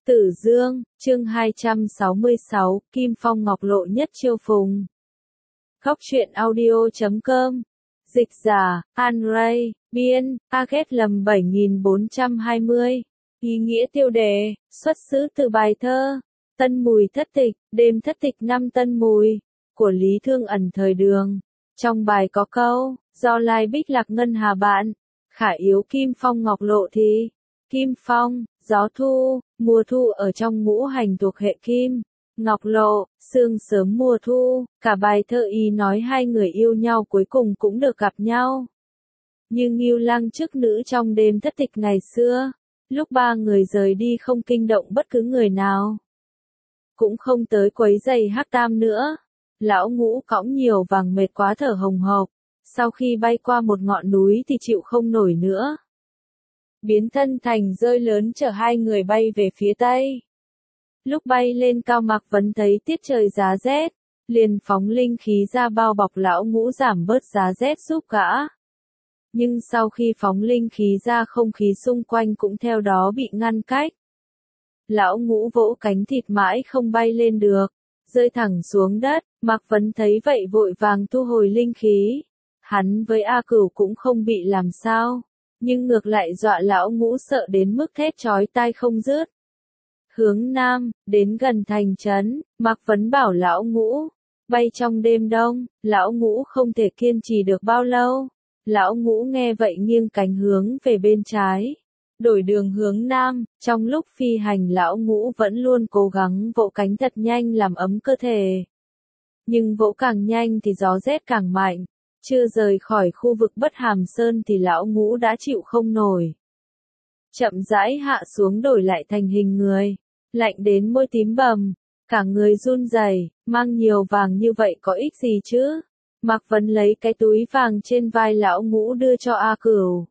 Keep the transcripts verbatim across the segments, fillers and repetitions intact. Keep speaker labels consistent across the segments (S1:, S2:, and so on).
S1: Tử Dương, chương hai trăm sáu mươi sáu, Kim Phong Ngọc Lộ nhất chiêu phùng. Góc truyện audio chấm com. Dịch giả, An Ray, biên, a ghét lầm bảy nghìn bốn trăm hai mươi. Ý nghĩa tiêu đề, xuất xứ từ bài thơ Tân Mùi Thất Tịch, đêm thất tịch năm Tân Mùi, của Lý Thương Ẩn thời Đường. Trong bài có câu, do lai bích lạc ngân hà bạn, khả yếu Kim Phong Ngọc Lộ thì, Kim Phong, gió thu, mùa thu ở trong ngũ hành thuộc hệ kim, Ngọc Lộ, sương sớm mùa thu, cả bài thơ ý nói hai người yêu nhau cuối cùng cũng được gặp nhau. Như Ngưu Lăng chức nữ trong đêm thất tịch ngày xưa, lúc ba người rời đi không kinh động bất cứ người nào. Cũng không tới quấy giày Hắc Tam nữa. Lão Ngũ cõng nhiều vàng mệt quá thở hồng hộc, sau khi bay qua một ngọn núi thì chịu không nổi nữa. Biến thân thành rơi lớn chở hai người bay về phía tây. Lúc bay lên cao Mạc Vấn thấy tiết trời giá rét, liền phóng linh khí ra bao bọc Lão Ngũ giảm bớt giá rét giúp gã. Nhưng sau khi phóng linh khí ra không khí xung quanh cũng theo đó bị ngăn cách. Lão Ngũ vỗ cánh thịt mãi không bay lên được, rơi thẳng xuống đất. Mạc Vấn thấy vậy vội vàng thu hồi linh khí. Hắn với A Cửu cũng không bị làm sao, nhưng ngược lại dọa Lão Ngũ sợ đến mức thét chói tai không dứt. Hướng Nam, đến gần thành trấn, Mạc Vấn bảo Lão Ngũ, bay trong đêm đông. Lão Ngũ không thể kiên trì được bao lâu. Lão Ngũ nghe vậy nghiêng cánh hướng về bên trái, đổi đường hướng Nam. Trong lúc phi hành Lão Ngũ vẫn luôn cố gắng vỗ cánh thật nhanh làm ấm cơ thể. Nhưng vỗ càng nhanh thì gió rét càng mạnh, chưa rời khỏi khu vực Bất Hàm Sơn thì Lão Ngũ đã chịu không nổi. Chậm rãi hạ xuống đổi lại thành hình người, lạnh đến môi tím bầm, cả người run rẩy. Mang nhiều vàng như vậy có ích gì chứ? Mạc Vấn lấy cái túi vàng trên vai Lão Ngũ đưa cho A Cửu.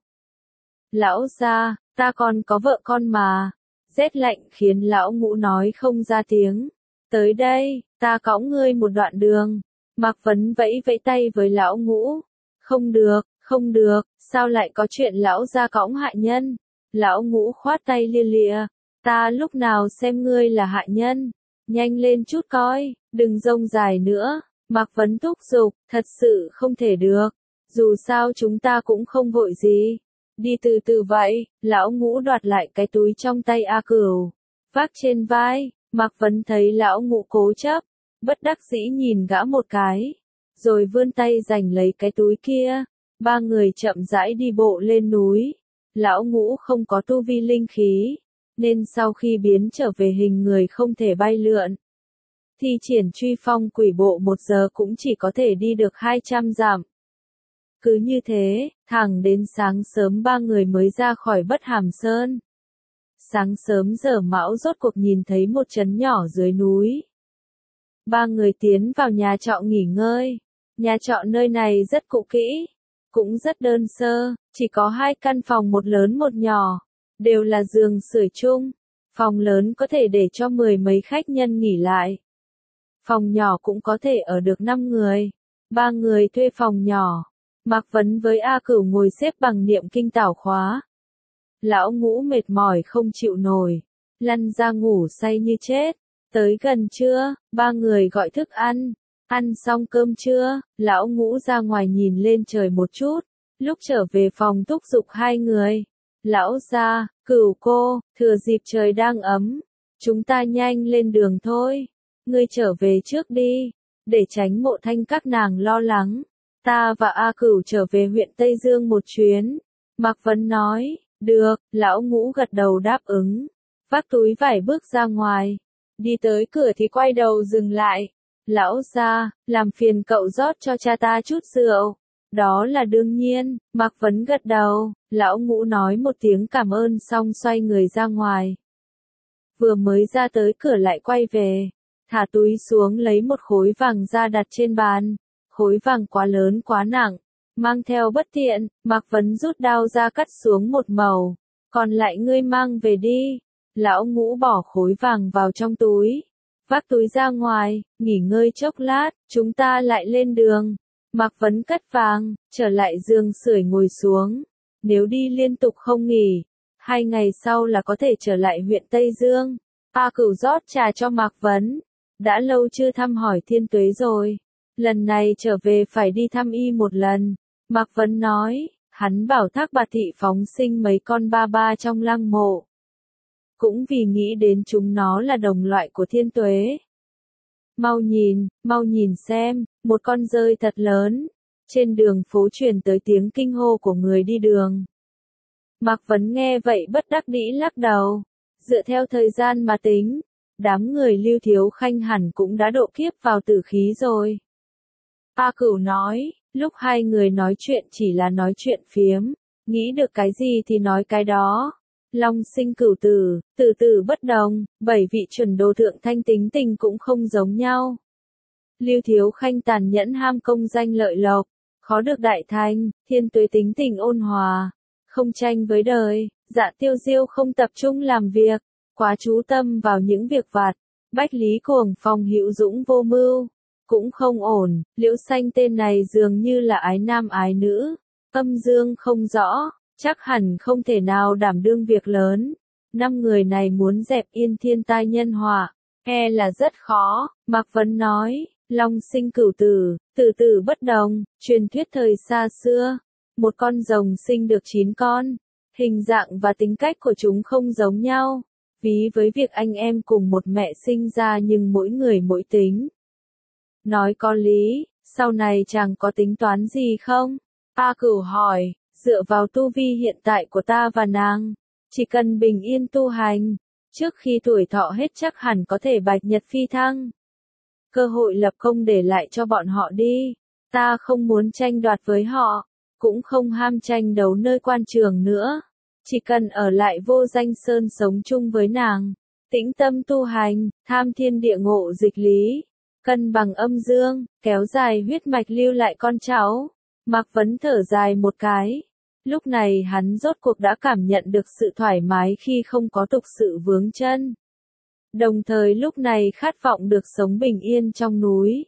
S1: Lão gia, ta còn có vợ con mà. Rét lạnh khiến Lão Ngũ nói không ra tiếng. Tới đây, ta cõng ngươi một đoạn đường. Mạc Vấn vẫy vẫy tay với Lão Ngũ. Không được, không được, sao lại có chuyện lão gia cõng hạ nhân? Lão Ngũ khoát tay lia lịa. Ta lúc nào xem ngươi là hạ nhân? Nhanh lên chút coi, đừng rông dài nữa. Mạc Vấn thúc giục, thật sự không thể được. Dù sao chúng ta cũng không vội gì. Đi từ từ vậy. Lão Ngũ đoạt lại cái túi trong tay A Cửu, vác trên vai. Mạc Vấn thấy Lão Ngũ cố chấp, bất đắc dĩ nhìn gã một cái, rồi vươn tay giành lấy cái túi kia. Ba người chậm rãi đi bộ lên núi. Lão Ngũ không có tu vi linh khí, nên sau khi biến trở về hình người không thể bay lượn. Thi triển truy phong quỷ bộ một giờ cũng chỉ có thể đi được hai trăm dặm. Cứ như thế, thẳng đến sáng sớm ba người mới ra khỏi Bất Hàm Sơn. Sáng sớm giờ mão rốt cuộc nhìn thấy một trấn nhỏ dưới núi. Ba người tiến vào nhà trọ nghỉ ngơi. Nhà trọ nơi này rất cũ kỹ, cũng rất đơn sơ, chỉ có hai căn phòng một lớn một nhỏ, đều là giường sưởi chung. Phòng lớn có thể để cho mười mấy khách nhân nghỉ lại. Phòng nhỏ cũng có thể ở được năm người. Ba người thuê phòng nhỏ. Mạc Vấn với A Cửu ngồi xếp bằng niệm kinh tảo khóa. Lão Ngũ mệt mỏi không chịu nổi, lăn ra ngủ say như chết. Tới gần trưa, ba người gọi thức ăn. Ăn xong cơm trưa, Lão Ngũ ra ngoài nhìn lên trời một chút. Lúc trở về phòng thúc giục hai người. Lão gia, Cửu cô, thừa dịp trời đang ấm, chúng ta nhanh lên đường thôi. Ngươi trở về trước đi, để tránh Mộ Thanh các nàng lo lắng. Ta và A Cửu trở về huyện Tây Dương một chuyến. Mạc Vấn nói, được. Lão Ngũ gật đầu đáp ứng, vác túi vải bước ra ngoài. Đi tới cửa thì quay đầu dừng lại. Lão gia, làm phiền cậu rót cho cha ta chút rượu. Đó là đương nhiên. Mạc Vấn gật đầu. Lão Ngũ nói một tiếng cảm ơn xong xoay người ra ngoài. Vừa mới ra tới cửa lại quay về, thả túi xuống lấy một khối vàng ra đặt trên bàn. Khối vàng quá lớn quá nặng, mang theo bất tiện. Mạc Vấn rút đao ra cắt xuống một mẩu. Còn lại ngươi mang về đi. Lão Ngũ bỏ khối vàng vào trong túi, vác túi ra ngoài, nghỉ ngơi chốc lát, chúng ta lại lên đường. Mạc Vấn cất vàng, trở lại giường sưởi ngồi xuống. Nếu đi liên tục không nghỉ, hai ngày sau là có thể trở lại huyện Tây Dương. A Cửu rót trà cho Mạc Vấn. Đã lâu chưa thăm hỏi Thiên Tuế rồi. Lần này trở về phải đi thăm y một lần. Mạc Vấn nói, hắn bảo Thác Bạt Thị phóng sinh mấy con ba ba trong lăng mộ. Cũng vì nghĩ đến chúng nó là đồng loại của Thiên Tuế. Mau nhìn, mau nhìn xem, một con dơi thật lớn. Trên đường phố truyền tới tiếng kinh hô của người đi đường. Mạc Vấn nghe vậy bất đắc dĩ lắc đầu. Dựa theo thời gian mà tính, đám người Lưu Thiếu Khanh hẳn cũng đã độ kiếp vào tử khí rồi. A Cửu nói, lúc hai người nói chuyện chỉ là nói chuyện phiếm, nghĩ được cái gì thì nói cái đó. Long sinh cửu tử, tử tử bất đồng, bảy vị chuẩn đồ thượng thanh tính tình cũng không giống nhau. Lưu Thiếu Khanh tàn nhẫn ham công danh lợi lộc, khó được đại thành. Thiên Tuế tính tình ôn hòa, không tranh với đời. Dạ Tiêu Diêu không tập trung làm việc, quá chú tâm vào những việc vặt. Bách Lý Cuồng Phong hữu dũng vô mưu, cũng không ổn. Liễu Xanh tên này dường như là ái nam ái nữ, âm dương không rõ, chắc hẳn không thể nào đảm đương việc lớn. Năm người này muốn dẹp yên thiên tai nhân họa, e là rất khó. Mạc Vấn nói, long sinh cửu tử, tử tử bất đồng, truyền thuyết thời xa xưa, một con rồng sinh được chín con. Hình dạng và tính cách của chúng không giống nhau, ví với việc anh em cùng một mẹ sinh ra nhưng mỗi người mỗi tính. Nói có lý, sau này chàng có tính toán gì không? A Cửu hỏi, dựa vào tu vi hiện tại của ta và nàng, chỉ cần bình yên tu hành, trước khi tuổi thọ hết chắc hẳn có thể bạch nhật phi thăng. Cơ hội lập công để lại cho bọn họ đi, ta không muốn tranh đoạt với họ. Cũng không ham tranh đấu nơi quan trường nữa. Chỉ cần ở lại Vô Danh Sơn sống chung với nàng. Tĩnh tâm tu hành, tham thiên địa ngộ dịch lý. Cân bằng âm dương, kéo dài huyết mạch lưu lại con cháu. Mạc Vấn thở dài một cái. Lúc này hắn rốt cuộc đã cảm nhận được sự thoải mái khi không có tục sự vướng chân. Đồng thời lúc này khát vọng được sống bình yên trong núi.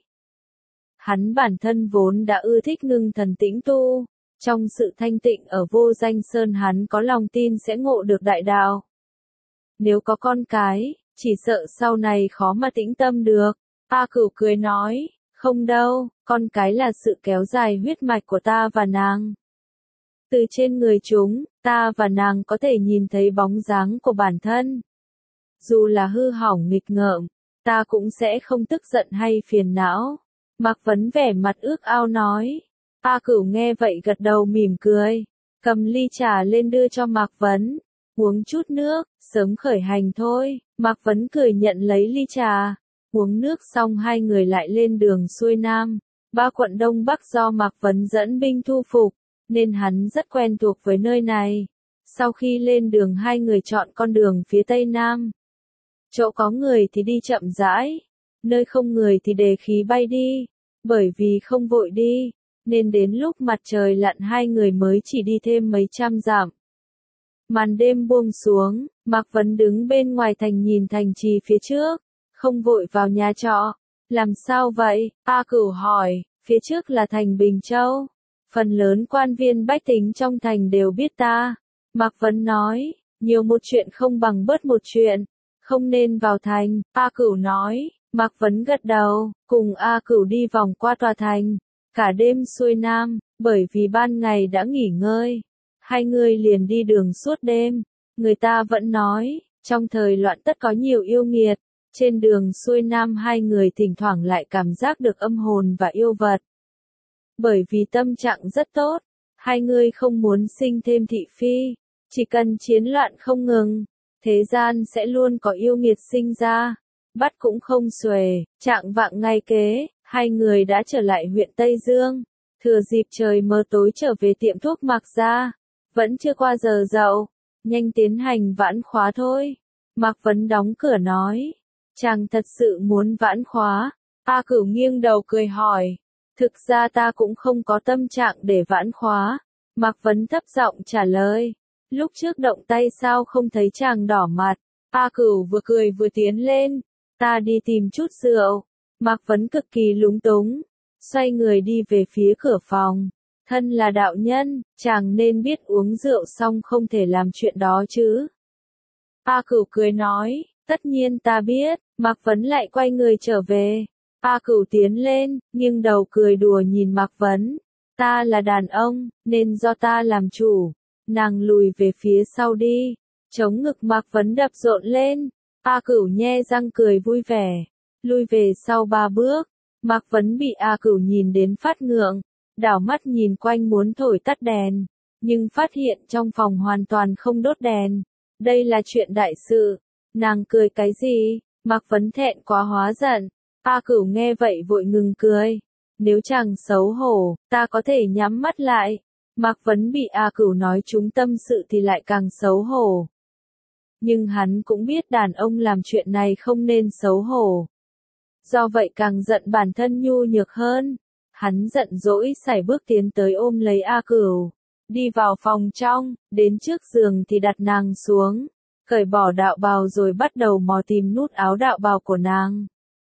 S1: Hắn bản thân vốn đã ưa thích ngưng thần tĩnh tu. Trong sự thanh tịnh ở Vô Danh Sơn hắn có lòng tin sẽ ngộ được đại đạo. Nếu có con cái, chỉ sợ sau này khó mà tĩnh tâm được. A Cửu cười nói, không đâu, con cái là sự kéo dài huyết mạch của ta và nàng. Từ trên người chúng, ta và nàng có thể nhìn thấy bóng dáng của bản thân. Dù là hư hỏng nghịch ngợm, ta cũng sẽ không tức giận hay phiền não. Mạc Vấn vẻ mặt ước ao nói. A Cửu nghe vậy gật đầu mỉm cười, cầm ly trà lên đưa cho Mạc Vấn, uống chút nước, sớm khởi hành thôi. Mạc Vấn cười nhận lấy ly trà, uống nước xong hai người lại lên đường xuôi nam. Ba quận Đông Bắc do Mạc Vấn dẫn binh thu phục, nên hắn rất quen thuộc với nơi này. Sau khi lên đường hai người chọn con đường phía Tây Nam. Chỗ có người thì đi chậm rãi, nơi không người thì đề khí bay đi, bởi vì không vội đi. Nên đến lúc mặt trời lặn hai người mới chỉ đi thêm mấy trăm dặm. Màn đêm buông xuống, Mạc Vấn đứng bên ngoài thành nhìn thành trì phía trước, không vội vào nhà trọ. Làm sao vậy? A Cửu hỏi, phía trước là thành Bình Châu. Phần lớn quan viên bách tính trong thành đều biết ta. Mạc Vấn nói, nhiều một chuyện không bằng bớt một chuyện, không nên vào thành. A Cửu nói, Mạc Vấn gật đầu, cùng A Cửu đi vòng qua tòa thành. Cả đêm xuôi nam, bởi vì ban ngày đã nghỉ ngơi, hai người liền đi đường suốt đêm. Người ta vẫn nói, trong thời loạn tất có nhiều yêu nghiệt. Trên đường xuôi nam hai người thỉnh thoảng lại cảm giác được âm hồn và yêu vật. Bởi vì tâm trạng rất tốt, hai người không muốn sinh thêm thị phi. Chỉ cần chiến loạn không ngừng, thế gian sẽ luôn có yêu nghiệt sinh ra. Bắt cũng không xuể, trạng vạng ngày kế. Hai người đã trở lại huyện Tây Dương, thừa dịp trời mờ tối trở về tiệm thuốc Mạc gia, vẫn chưa qua giờ dậu, nhanh tiến hành vãn khóa thôi. Mạc Vấn đóng cửa nói, chàng thật sự muốn vãn khóa. A Cửu nghiêng đầu cười hỏi, thực ra ta cũng không có tâm trạng để vãn khóa. Mạc Vấn thấp giọng trả lời, lúc trước động tay sao không thấy chàng đỏ mặt. A Cửu vừa cười vừa tiến lên, ta đi tìm chút rượu. Mạc Vấn cực kỳ lúng túng, xoay người đi về phía cửa phòng. Thân là đạo nhân, chàng nên biết uống rượu xong không thể làm chuyện đó chứ. A Cửu cười nói, Tất nhiên ta biết, Mạc Vấn lại quay người trở về. A Cửu tiến lên, nghiêng đầu cười đùa nhìn Mạc Vấn. Ta là đàn ông, nên do ta làm chủ. Nàng lùi về phía sau đi. Chống ngực Mạc Vấn đập rộn lên. A Cửu nhe răng cười vui vẻ. Lui về sau ba bước. Mạc Vấn bị A Cửu nhìn đến phát ngượng. Đảo mắt nhìn quanh muốn thổi tắt đèn. Nhưng phát hiện trong phòng hoàn toàn không đốt đèn. Đây là chuyện đại sự. Nàng cười cái gì? Mạc Vấn thẹn quá hóa giận. A Cửu nghe vậy vội ngừng cười. Nếu chàng xấu hổ, ta có thể nhắm mắt lại. Mạc Vấn bị A Cửu nói trúng tâm sự thì lại càng xấu hổ. Nhưng hắn cũng biết đàn ông làm chuyện này không nên xấu hổ. Do vậy càng giận bản thân nhu nhược hơn. Hắn giận dỗi sải bước tiến tới ôm lấy A Cửu. Đi vào phòng trong, đến trước giường thì đặt nàng xuống. Cởi bỏ đạo bào rồi bắt đầu mò tìm nút áo đạo bào của nàng.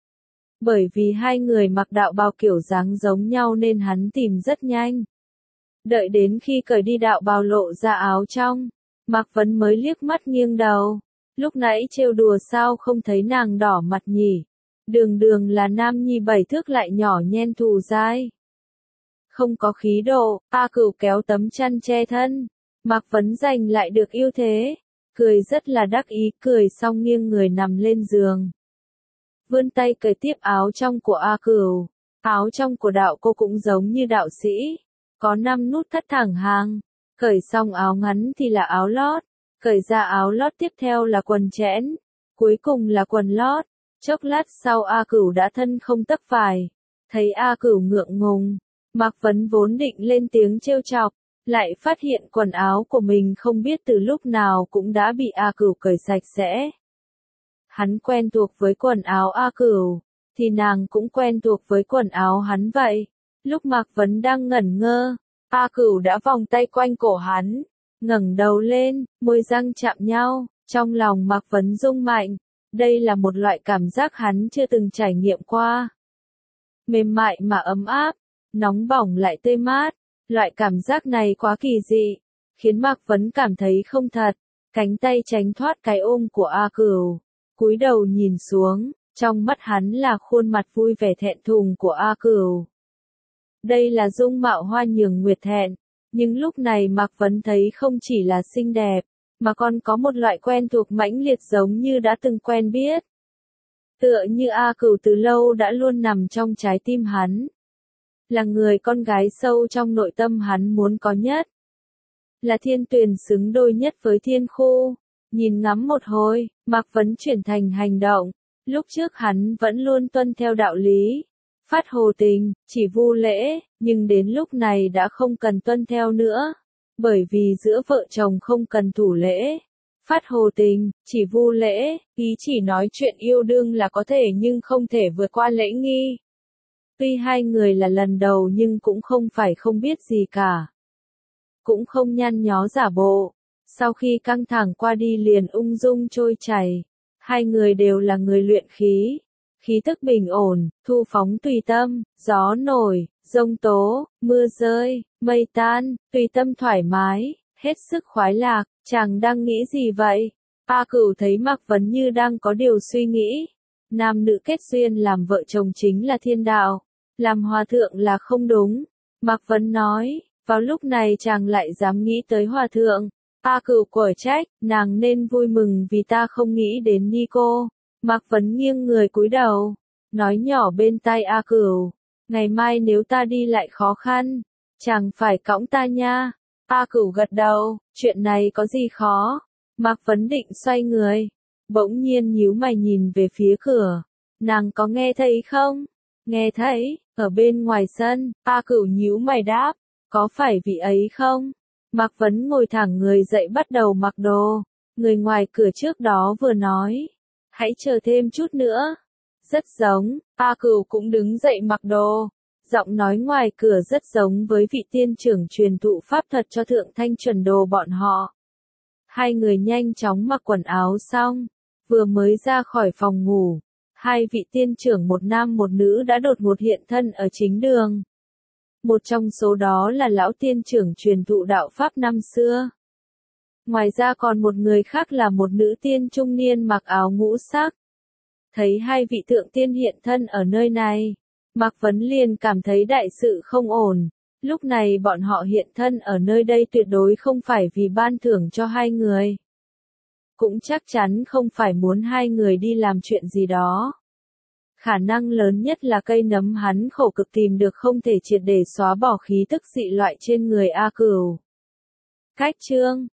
S1: Bởi vì hai người mặc đạo bào kiểu dáng giống nhau nên hắn tìm rất nhanh. Đợi đến khi cởi đi đạo bào lộ ra áo trong, Mạc Vấn mới liếc mắt nghiêng đầu. Lúc nãy trêu đùa sao không thấy nàng đỏ mặt nhỉ? Đường đường là nam nhi bảy thước lại nhỏ nhen thù dai. Không có khí độ, A Cửu kéo tấm chăn che thân. Mạc Vấn giành lại được ưu thế. Cười rất là đắc ý, cười xong nghiêng người nằm lên giường. Vươn tay cởi tiếp áo trong của A Cửu. Áo trong của đạo cô cũng giống như đạo sĩ. Có năm nút thắt thẳng hàng. Cởi xong áo ngắn thì là áo lót. Cởi ra áo lót tiếp theo là quần chẽn. Cuối cùng là quần lót. Chốc lát sau A Cửu đã thân không tấc vải. Thấy A Cửu ngượng ngùng. Mạc Vấn vốn định lên tiếng trêu chọc. Lại phát hiện quần áo của mình không biết từ lúc nào cũng đã bị A Cửu cởi sạch sẽ. Hắn quen thuộc với quần áo A Cửu, thì nàng cũng quen thuộc với quần áo hắn vậy. Lúc Mạc Vấn đang ngẩn ngơ, A Cửu đã vòng tay quanh cổ hắn, ngẩng đầu lên, môi răng chạm nhau, trong lòng Mạc Vấn rung mạnh. Đây là một loại cảm giác hắn chưa từng trải nghiệm qua. Mềm mại mà ấm áp, nóng bỏng lại tươi mát. Loại cảm giác này quá kỳ dị, khiến Mạc Vấn cảm thấy không thật. Cánh tay tránh thoát cái ôm của A Cửu, cúi đầu nhìn xuống, trong mắt hắn là khuôn mặt vui vẻ thẹn thùng của A Cửu. Đây là dung mạo hoa nhường nguyệt thẹn, nhưng lúc này Mạc Vấn thấy không chỉ là xinh đẹp, mà còn có một loại quen thuộc mãnh liệt giống như đã từng quen biết. Tựa như A Cửu từ lâu đã luôn nằm trong trái tim hắn. Là người con gái sâu trong nội tâm hắn muốn có nhất. Là thiên tuyền xứng đôi nhất với thiên khu. Nhìn ngắm một hồi, Mạc Vấn chuyển thành hành động. Lúc trước hắn vẫn luôn tuân theo đạo lý. Phát hồ tình, chỉ vu lễ, nhưng đến lúc này đã không cần tuân theo nữa. Bởi vì giữa vợ chồng không cần thủ lễ. Phát hồ tình, chỉ vu lễ, ý chỉ nói chuyện yêu đương là có thể nhưng không thể vượt qua lễ nghi. Tuy hai người là lần đầu nhưng cũng không phải không biết gì cả. Cũng không nhăn nhó giả bộ. Sau khi căng thẳng qua đi liền ung dung trôi chảy. Hai người đều là người luyện khí. Khí tức bình ổn, thu phóng tùy tâm, gió nổi, giông tố, mưa rơi, mây tan, tùy tâm thoải mái, hết sức khoái lạc. Chàng đang nghĩ gì vậy? A Cửu thấy Mạc Vấn như đang có điều suy nghĩ. Nam nữ kết duyên làm vợ chồng chính là thiên đạo. Làm hòa thượng là không đúng. Mạc Vấn nói, vào lúc này chàng lại dám nghĩ tới hòa thượng. A Cửu quở trách, nàng nên vui mừng vì ta không nghĩ đến Nico. Mạc Vấn nghiêng người cúi đầu, nói nhỏ bên tai A Cửu, ngày mai nếu ta đi lại khó khăn, chàng phải cõng ta nha. A Cửu gật đầu, chuyện này có gì khó. Mạc Vấn định xoay người, bỗng nhiên nhíu mày nhìn về phía cửa. Nàng có nghe thấy không? Nghe thấy, ở bên ngoài sân. A Cửu nhíu mày đáp, có phải vị ấy không? Mạc Vấn ngồi thẳng người dậy bắt đầu mặc đồ. Người ngoài cửa trước đó vừa nói, hãy chờ thêm chút nữa. Rất giống, A Cửu cũng đứng dậy mặc đồ. Giọng nói ngoài cửa rất giống với vị tiên trưởng truyền thụ pháp thuật cho Thượng Thanh Chuẩn Đồ bọn họ. Hai người nhanh chóng mặc quần áo xong, vừa mới ra khỏi phòng ngủ. Hai vị tiên trưởng một nam một nữ đã đột ngột hiện thân ở chính đường. Một trong số đó là lão tiên trưởng truyền thụ đạo pháp năm xưa. Ngoài ra còn một người khác là một nữ tiên trung niên mặc áo ngũ sắc. Thấy hai vị thượng tiên hiện thân ở nơi này, Mạc Vấn liền cảm thấy đại sự không ổn. Lúc này bọn họ hiện thân ở nơi đây tuyệt đối không phải vì ban thưởng cho hai người. Cũng chắc chắn không phải muốn hai người đi làm chuyện gì đó. Khả năng lớn nhất là cây nấm hắn khổ cực tìm được không thể triệt để xóa bỏ khí tức dị loại trên người A Cửu. Cách chương